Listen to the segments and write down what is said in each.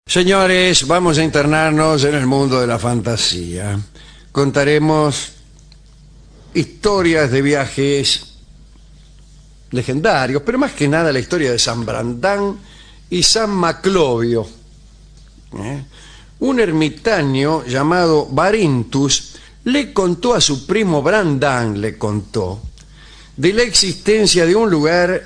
Señores, vamos a internarnos en el mundo de la fantasía. Contaremos historias de viajes legendarios, pero más que nada la historia de San Brandán y San Maclovio. Un ermitaño llamado Barintus le contó a su primo Brandán, de la existencia de un lugar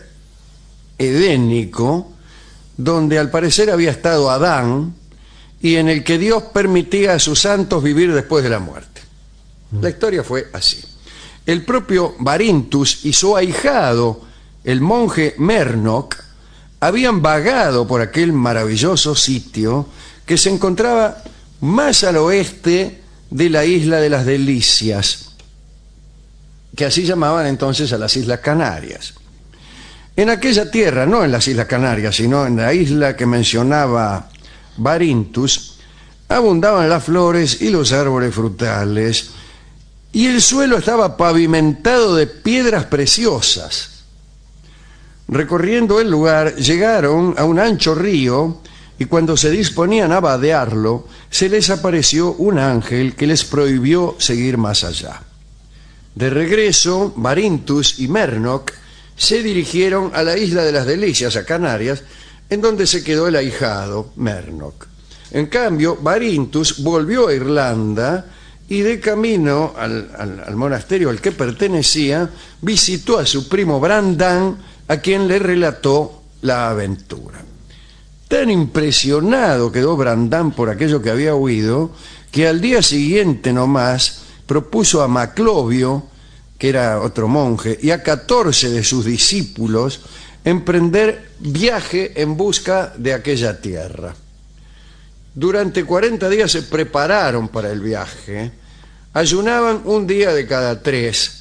edénico donde al parecer había estado Adán y en el que Dios permitía a sus santos vivir después de la muerte. La historia fue así. El propio Barintus y su ahijado, el monje Mernok, habían vagado por aquel maravilloso sitio que se encontraba más al oeste de la isla de las Delicias, que así llamaban entonces a las Islas Canarias. En aquella tierra, no en las Islas Canarias, sino en la isla que mencionaba Barintus, abundaban las flores y los árboles frutales, y el suelo estaba pavimentado de piedras preciosas. Recorriendo el lugar, llegaron a un ancho río, y cuando se disponían a vadearlo, se les apareció un ángel que les prohibió seguir más allá. De regreso, Barintus y Mernok se dirigieron a la isla de las Delicias, a Canarias, en donde se quedó el ahijado, Mernok. En cambio, Barintus volvió a Irlanda y de camino al monasterio al que pertenecía, visitó a su primo Brandán, a quien le relató la aventura. Tan impresionado quedó Brandán por aquello que había oído, que al día siguiente nomás propuso a Maclovio, que era otro monje, y a 14 de sus discípulos emprender viaje en busca de aquella tierra. Durante 40 días se prepararon para el viaje, ayunaban un día de cada 3,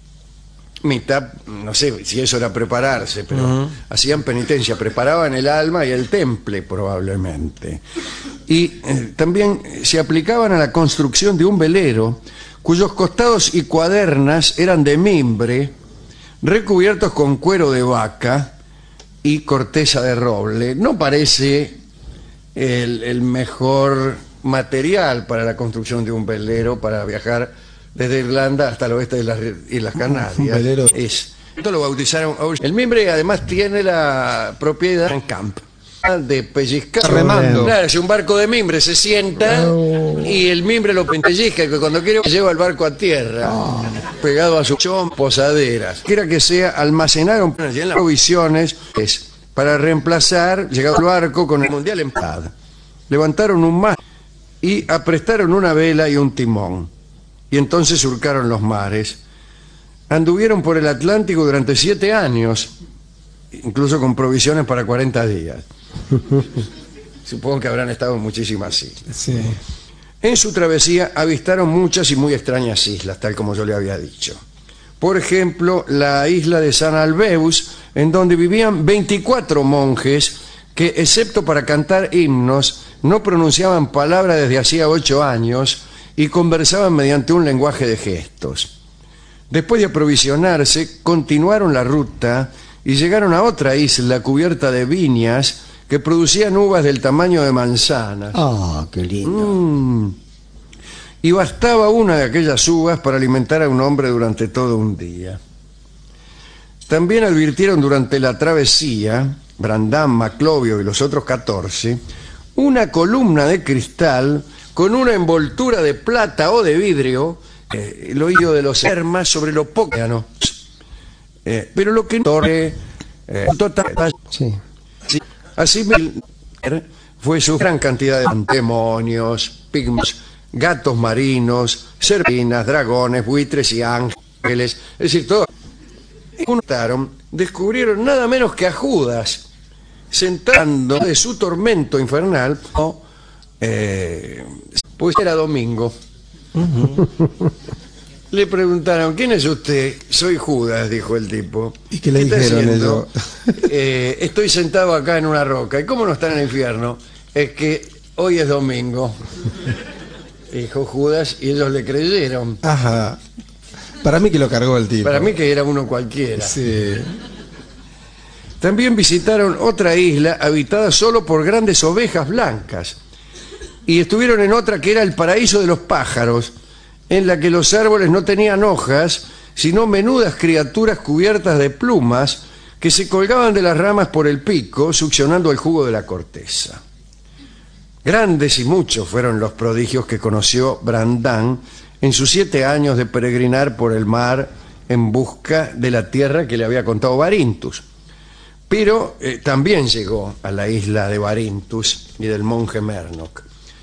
mitad, no sé si eso era prepararse, pero hacían penitencia, preparaban el alma y el temple probablemente. Y también se aplicaban a la construcción de un velero, cuyos costados y cuadernas eran de mimbre, recubiertos con cuero de vaca y corteza de roble. No parece el mejor material para la construcción de un velero para viajar desde Irlanda hasta el oeste de las Islas Canarias. Esto lo bautizaron. El mimbre además tiene la propiedad en camp de pellizcar remando. Claro, es un barco de mimbre, se sienta y el mimbre lo pellizca, que cuando quiere lleva el barco a tierra, pegado a su posaderas. Quiera que sea, almacenaron en las provisiones para reemplazar, llegado el barco con el mundial en paz. Levantaron un mástil y aprestaron una vela y un timón. Y entonces surcaron los mares. Anduvieron por el Atlántico durante 7 años, incluso con provisiones para 40 días. Supongo que habrán estado en muchísimas islas. Sí. En su travesía avistaron muchas y muy extrañas islas, tal como yo le había dicho. Por ejemplo, la isla de San Albeus, en donde vivían 24 monjes que, excepto para cantar himnos, no pronunciaban palabra desde hacía 8 años y conversaban mediante un lenguaje de gestos. Después de aprovisionarse, continuaron la ruta y llegaron a otra isla cubierta de viñas que producían uvas del tamaño de manzanas. ¡Ah, qué lindo! Y bastaba una de aquellas uvas para alimentar a un hombre durante todo un día. También advirtieron durante la travesía, Brandán, Maclovio y los otros 14, una columna de cristal con una envoltura de plata o de vidrio, el oído de los hermas sobre lo poco. Pero lo que Sí. Así fue su gran cantidad de demonios, pigmeos, gatos marinos, serpinas, dragones, buitres y ángeles. Es decir, todos descubrieron nada menos que a Judas, sentando de su tormento infernal, pues era domingo. Le preguntaron, ¿quién es usted? Soy Judas, dijo el tipo. ¿Y qué le dijeron ellos? Estoy sentado acá en una roca. ¿Y cómo no está en el infierno? Es que hoy es domingo, dijo Judas, y ellos le creyeron. Ajá. Para mí que lo cargó el tipo. Para mí que era uno cualquiera. Sí. También visitaron otra isla habitada solo por grandes ovejas blancas. Y estuvieron en otra que era el paraíso de los pájaros, en la que los árboles no tenían hojas, sino menudas criaturas cubiertas de plumas que se colgaban de las ramas por el pico, succionando el jugo de la corteza. Grandes y muchos fueron los prodigios que conoció Brandán en sus 7 años de peregrinar por el mar en busca de la tierra que le había contado Barintus. Pero también llegó a la isla de Barintus y del monje Mernoc.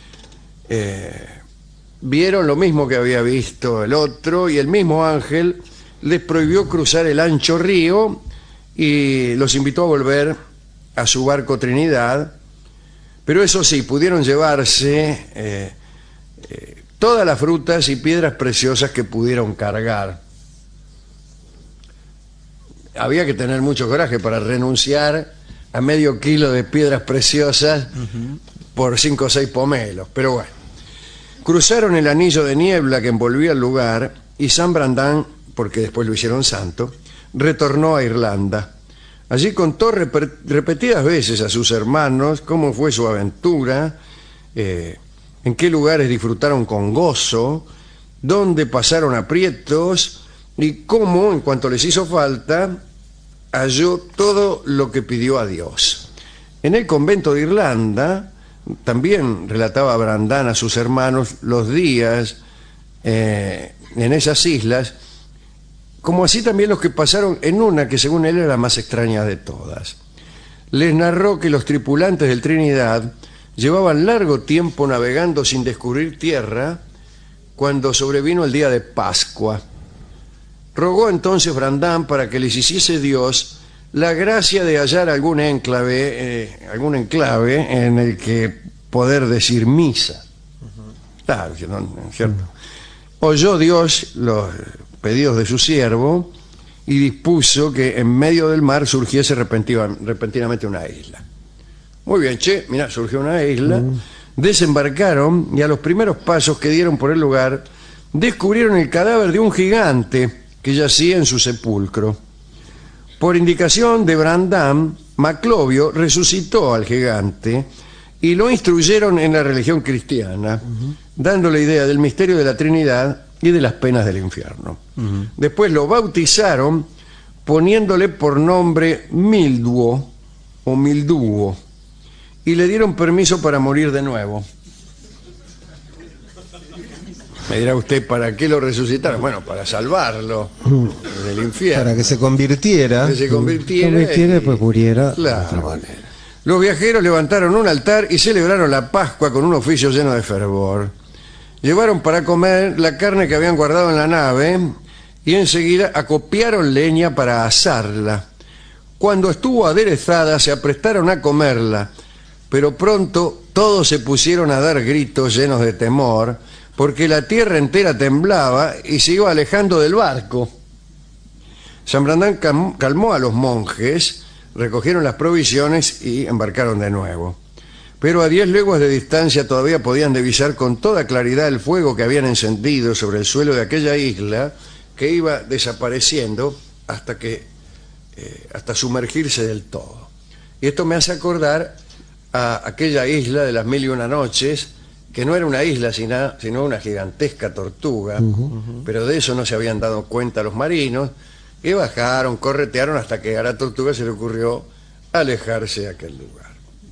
Vieron lo mismo que había visto el otro, y el mismo ángel les prohibió cruzar el ancho río y los invitó a volver a su barco Trinidad. Pero eso sí, pudieron llevarse todas las frutas y piedras preciosas que pudieron cargar. Había que tener mucho coraje para renunciar a medio kilo de piedras preciosas por 5 o 6 pomelos, pero bueno. Cruzaron el anillo de niebla que envolvía el lugar y San Brandán, porque después lo hicieron santo, retornó a Irlanda. Allí contó repetidas veces a sus hermanos cómo fue su aventura, en qué lugares disfrutaron con gozo, dónde pasaron aprietos y cómo, en cuanto les hizo falta, halló todo lo que pidió a Dios. En el convento de Irlanda también relataba Brandán a sus hermanos los días en esas islas, como así también los que pasaron en una que según él era la más extraña de todas. Les narró que los tripulantes del Trinidad llevaban largo tiempo navegando sin descubrir tierra cuando sobrevino el día de Pascua. Rogó entonces Brandán para que les hiciese Dios la gracia de hallar algún enclave en el que poder decir misa. Claro, ¿cierto? Oyó Dios los pedidos de su siervo y dispuso que en medio del mar surgiese repentinamente una isla. Muy bien, mira, surgió una isla. Desembarcaron y a los primeros pasos que dieron por el lugar descubrieron el cadáver de un gigante que yacía en su sepulcro. Por indicación de Brandán, Maclovio resucitó al gigante y lo instruyeron en la religión cristiana, dándole idea del misterio de la Trinidad y de las penas del infierno. Después lo bautizaron poniéndole por nombre Milduo o Milduo y le dieron permiso para morir de nuevo. Me dirá usted, ¿para qué lo resucitaron? Bueno, para salvarlo del infierno. Para que se convirtiera. Que se convirtiera y pues muriera. Claro. De otra manera. Los viajeros levantaron un altar y celebraron la Pascua con un oficio lleno de fervor. Llevaron para comer la carne que habían guardado en la nave y enseguida acopiaron leña para asarla. Cuando estuvo aderezada se aprestaron a comerla, pero pronto todos se pusieron a dar gritos llenos de temor, porque la tierra entera temblaba y se iba alejando del barco. San Brandán calmó a los monjes, recogieron las provisiones y embarcaron de nuevo. Pero a 10 leguas de distancia todavía podían divisar con toda claridad el fuego que habían encendido sobre el suelo de aquella isla, que iba desapareciendo hasta sumergirse del todo. Y esto me hace acordar a aquella isla de las 1001 noches, que no era una isla sino una gigantesca tortuga, pero de eso no se habían dado cuenta los marinos, y bajaron, corretearon hasta que a la tortuga se le ocurrió alejarse de aquel lugar.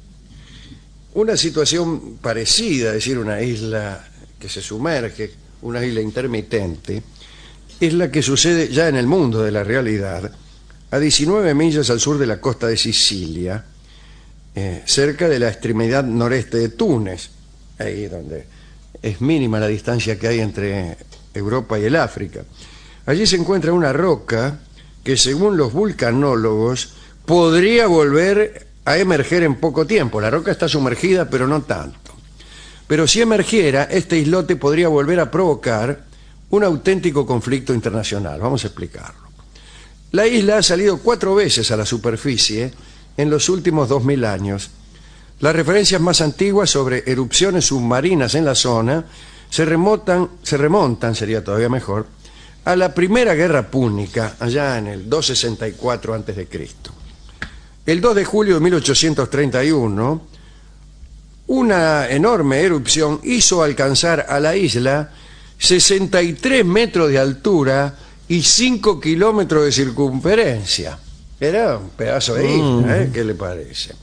Una situación parecida, es decir, una isla que se sumerge, una isla intermitente, es la que sucede ya en el mundo de la realidad, a 19 millas al sur de la costa de Sicilia, cerca de la extremidad noreste de Túnez, ahí donde es mínima la distancia que hay entre Europa y el África. Allí se encuentra una roca que, según los vulcanólogos, podría volver a emerger en poco tiempo. La roca está sumergida, pero no tanto. Pero si emergiera, este islote podría volver a provocar un auténtico conflicto internacional. Vamos a explicarlo. La isla ha salido 4 veces a la superficie en los últimos 2000 años. Las referencias más antiguas sobre erupciones submarinas en la zona se remontan, sería todavía mejor, a la Primera Guerra Púnica, allá en el 264 a.C. el 2 de julio de 1831, una enorme erupción hizo alcanzar a la isla 63 metros de altura y 5 kilómetros de circunferencia. Era un pedazo de isla, ¿eh? ¿Qué le parece?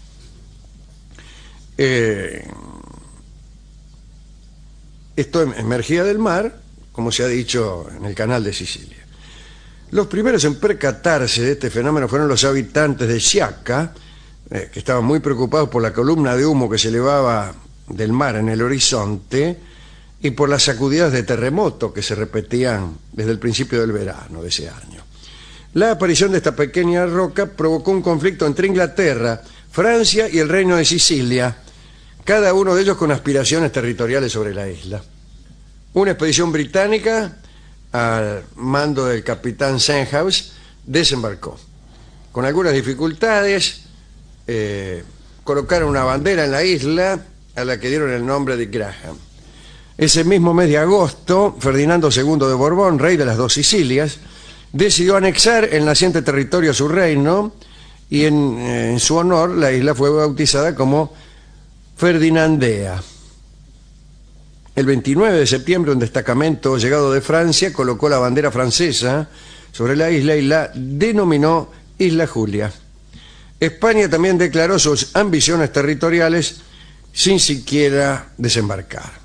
Esto emergía del mar, como se ha dicho, en el canal de Sicilia. Los primeros en percatarse de este fenómeno fueron los habitantes de Sciacca, que estaban muy preocupados por la columna de humo que se elevaba del mar en el horizonte y por las sacudidas de terremoto que se repetían desde el principio del verano de ese año. La aparición de esta pequeña roca provocó un conflicto entre Inglaterra, Francia y el Reino de Sicilia, cada uno de ellos con aspiraciones territoriales sobre la isla. Una expedición británica, al mando del capitán Senhouse, desembarcó. Con algunas dificultades, colocaron una bandera en la isla a la que dieron el nombre de Graham. Ese mismo mes de agosto, Ferdinando II de Borbón, rey de las dos Sicilias, decidió anexar el naciente territorio a su reino y en su honor la isla fue bautizada como Ferdinandea. El 29 de septiembre un destacamento llegado de Francia colocó la bandera francesa sobre la isla y la denominó Isla Julia. España también declaró sus ambiciones territoriales sin siquiera desembarcar.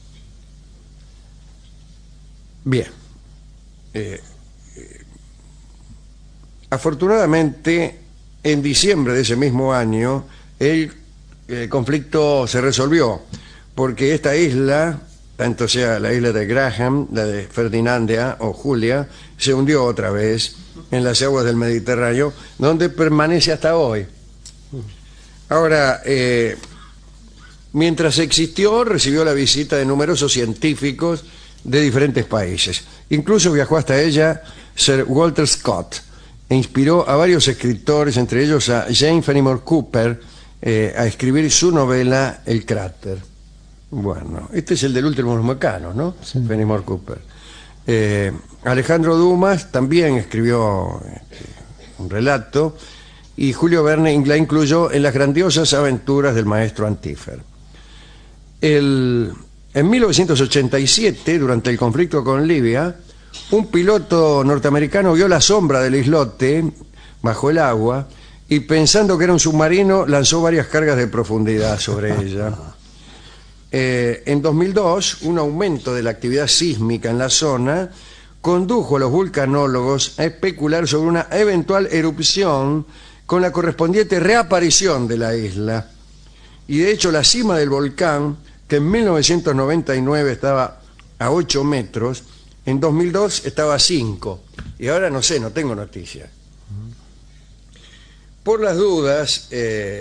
Bien. Afortunadamente, en diciembre de ese mismo año, el conflicto se resolvió, porque esta isla, tanto sea la isla de Graham, la de Ferdinandea o Julia, se hundió otra vez en las aguas del Mediterráneo, donde permanece hasta hoy. Ahora, mientras existió, recibió la visita de numerosos científicos de diferentes países. Incluso viajó hasta ella Sir Walter Scott e inspiró a varios escritores, entre ellos a Jane Fenimore Cooper, a escribir su novela El cráter. Bueno, este es el del último de los mecanos, ¿no? Sí. Fenimore Cooper. Alejandro Dumas también escribió un relato y Julio Verne la incluyó en las grandiosas aventuras del maestro Antífer. En 1987, durante el conflicto con Libia, un piloto norteamericano vio la sombra del islote bajo el agua y, pensando que era un submarino, lanzó varias cargas de profundidad sobre ella. En 2002, un aumento de la actividad sísmica en la zona condujo a los vulcanólogos a especular sobre una eventual erupción con la correspondiente reaparición de la isla. Y de hecho, la cima del volcán, que en 1999 estaba a 8 metros, en 2002 estaba a 5. Y ahora no sé, no tengo noticia. Por las dudas,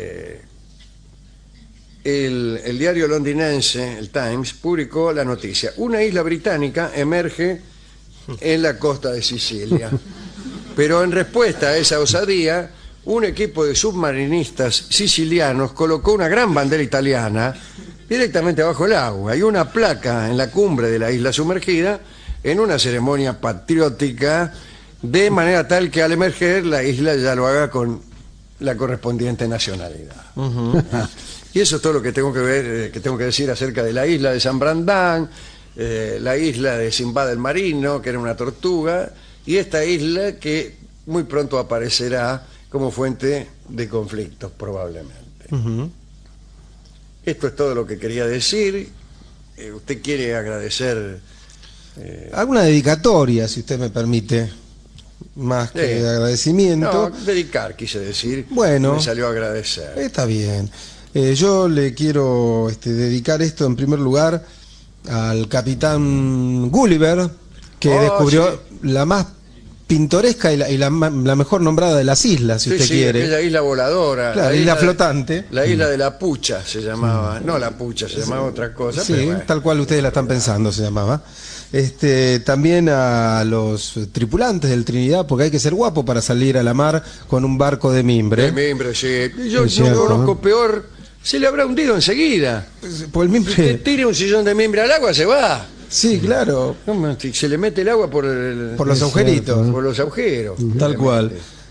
el diario londinense, el Times, publicó la noticia: una isla británica emerge en la costa de Sicilia. Pero en respuesta a esa osadía, un equipo de submarinistas sicilianos colocó una gran bandera italiana directamente bajo el agua y una placa en la cumbre de la isla sumergida en una ceremonia patriótica, de manera tal que al emerger la isla ya lo haga con la correspondiente nacionalidad. Y eso es todo lo que tengo que decir acerca de la isla de San Brandán, la isla de Simbad el Marino, que era una tortuga, y esta isla que muy pronto aparecerá como fuente de conflictos, probablemente. Esto es todo lo que quería decir. ¿Usted quiere agradecer? Alguna dedicatoria, si usted me permite, más que agradecimiento. No, dedicar, quise decir. Bueno. Me salió a agradecer. Está bien. Yo le quiero dedicar esto en primer lugar al capitán Gulliver, que descubrió la más pintoresca y la mejor nombrada de las islas, si usted quiere. Aquella isla voladora. Claro, la isla flotante. La isla de la Pucha se llamaba. No la Pucha, se llamaba otra cosa. Sí, pero bueno, tal cual ustedes la están pensando, se llamaba. También a los tripulantes del Trinidad, porque hay que ser guapo para salir a la mar con un barco de mimbre. De mimbre, sí. Yo conozco peor, se le habrá hundido enseguida. Por el mimbre. Usted tire un sillón de mimbre al agua, se va. Sí, claro. Se le mete el agua por los agujeritos. Por los agujeros. Tal cual.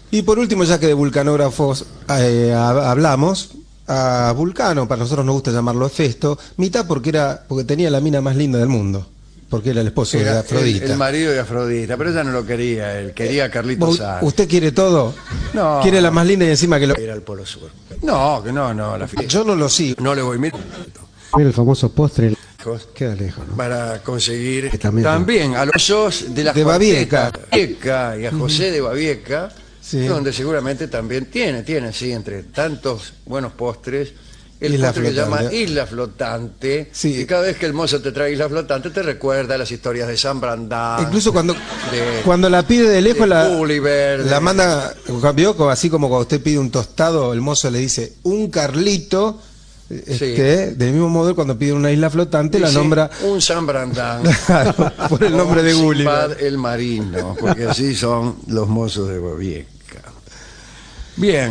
Y por último, ya que de vulcanógrafos hablamos, a Vulcano, para nosotros nos gusta llamarlo Hefesto, mitad porque tenía la mina más linda del mundo, porque era el esposo de Afrodita. El marido de Afrodita, pero ella no lo quería, él quería a Carlitos Sanz. ¿Usted quiere todo? No. ¿Quiere la más linda y encima que lo...? Ir al Polo Sur. No, la fiesta. Yo no lo sigo. No le voy, mira. El famoso postre queda lejos, ¿no? Para conseguir También a los socios de la de Babieca y a José de Babieca, sí, donde seguramente también tiene, sí, entre tantos buenos postres, el Isla postre que se llama Flotante. Isla Flotante, Sí. y cada vez que el mozo te trae Isla Flotante te recuerda las historias de San Brandán. Incluso cuando de- la pide de lejos, Gulliver, la manda, ¿vio? Así como cuando usted pide un tostado, el mozo le dice un Carlito. Del mismo modo, cuando pide una isla flotante, la dice, nombra un San Brandán. Claro, por el nombre de Sinbad Gulliver. el marino, porque así son los mozos de Babieca. Bien,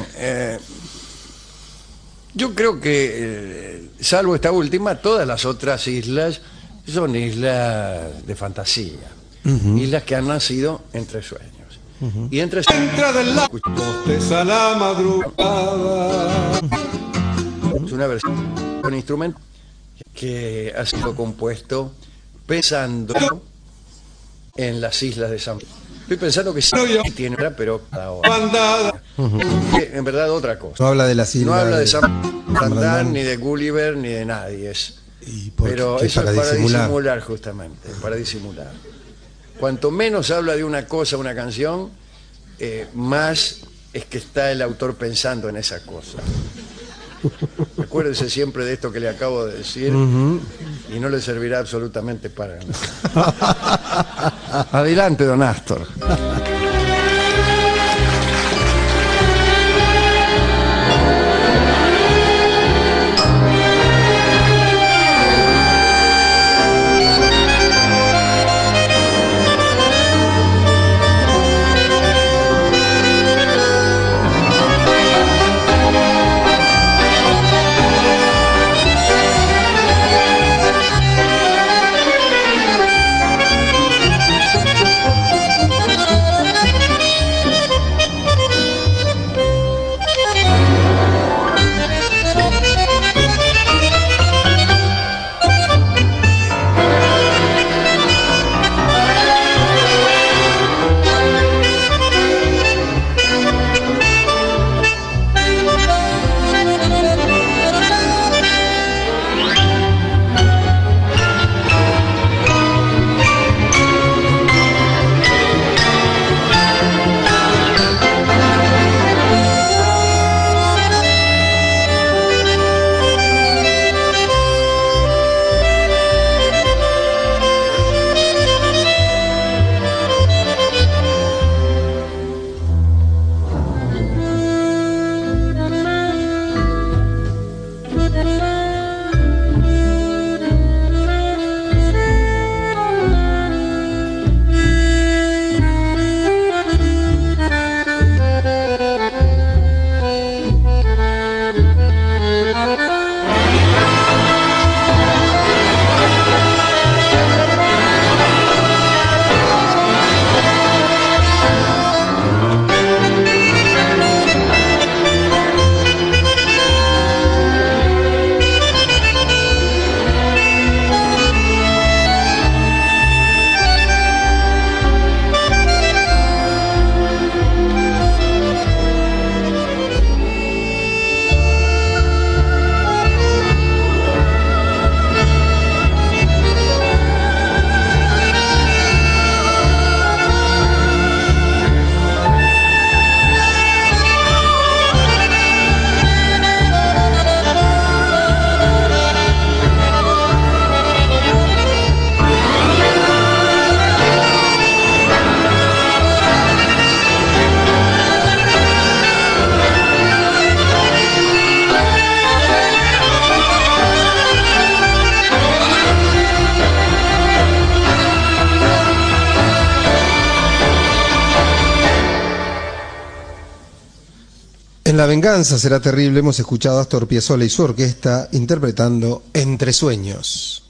yo creo que, salvo esta última, todas las otras islas son islas de fantasía. Islas que han nacido entre sueños. Y entre sueños... a la madrugada. Es una versión con instrumento que ha sido compuesto pensando en las islas de San... Estoy pensando que sí tiene otra, pero cada hora. En verdad otra cosa. No habla de las No islas. habla de San Brandán, Brandán. ni de Gulliver, ni de nadie. Pero ¿qué? eso es para disimular. disimular justamente, para disimular. Cuanto menos habla de una cosa, una canción, más es que está el autor pensando en esa cosa. Acuérdese siempre de esto que le acabo de decir y no le servirá absolutamente para nada. Adelante, don Astor. En La venganza será terrible hemos escuchado a Astor Piazzolla y su orquesta interpretando Entre sueños.